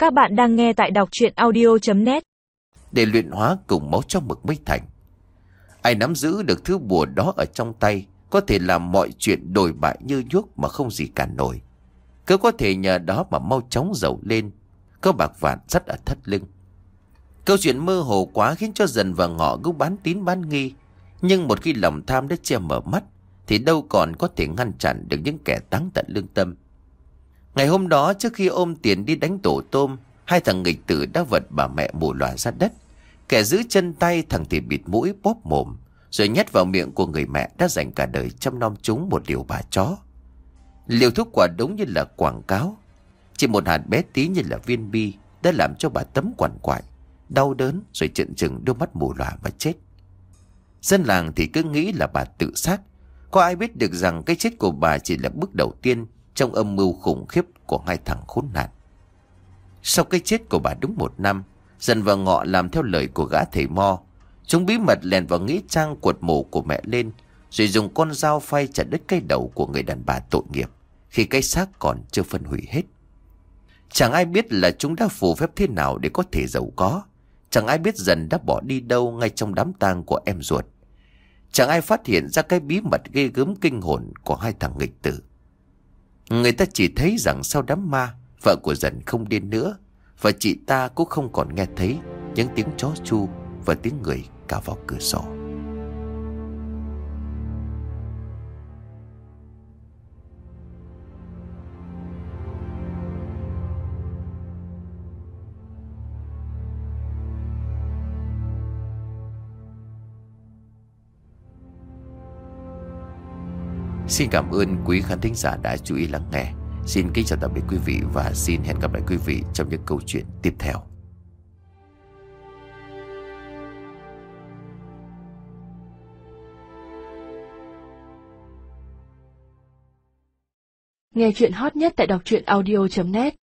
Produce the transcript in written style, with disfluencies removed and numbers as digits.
Các bạn đang nghe tại đọc truyện audio.net. Để luyện hóa cùng máu trong mực mới thành. Ai nắm giữ được thứ bùa đó ở trong tay có thể làm mọi chuyện đổi bại như nhuốc mà không gì cản nổi. Cứ có thể nhờ đó mà mau chóng giàu lên, có bạc vạn dắt ở thắt lưng. Câu chuyện mơ hồ quá khiến cho Dần và Ngọ cứ bán tín bán nghi. Nhưng một khi lòng tham đã che mở mắt thì đâu còn có thể ngăn chặn được những kẻ táng tận lương tâm. Ngày hôm đó, trước khi ôm tiền đi đánh tổ tôm, hai thằng nghịch tử đã vật bà mẹ mù lòa ra đất. Kẻ giữ chân tay, thằng thì bịt mũi bóp mồm, rồi nhét vào miệng của người mẹ đã dành cả đời chăm nom chúng một liều bà chó. Liều thuốc quả đúng như là quảng cáo, chỉ một hạt bé tí như là viên bi đã làm cho bà tấm quằn quại, đau đớn rồi trợn trừng đôi mắt mù lòa và chết. Dân làng thì cứ nghĩ là bà tự sát. Có ai biết được rằng cái chết của bà chỉ là bước đầu tiên trong âm mưu khủng khiếp của hai thằng khốn nạn. Sau cái chết của bà đúng 1 năm, Dần và Ngọ làm theo lời của gã thầy Mo. Chúng bí mật lèn vào nghĩa trang quật mộ của mẹ lên, rồi dùng con dao phay chặt đứt cái đầu của người đàn bà tội nghiệp khi cái xác còn chưa phân hủy hết. Chẳng ai biết là chúng đã phù phép thế nào để có thể giàu có. Chẳng ai biết Dần đã bỏ đi đâu ngay trong đám tang của em ruột. Chẳng ai phát hiện ra cái bí mật ghê gớm kinh hồn của hai thằng nghịch tử. Người ta chỉ thấy rằng sau đám ma, vợ của Dần không điên nữa, và chị ta cũng không còn nghe thấy những tiếng chó chu và tiếng người cào vào cửa sổ. Xin cảm ơn quý khán thính giả đã chú ý lắng nghe. Xin kính chào tạm biệt quý vị và xin hẹn gặp lại quý vị trong những câu chuyện tiếp theo. Nghe chuyện hot nhất tại đọc truyện audio.net.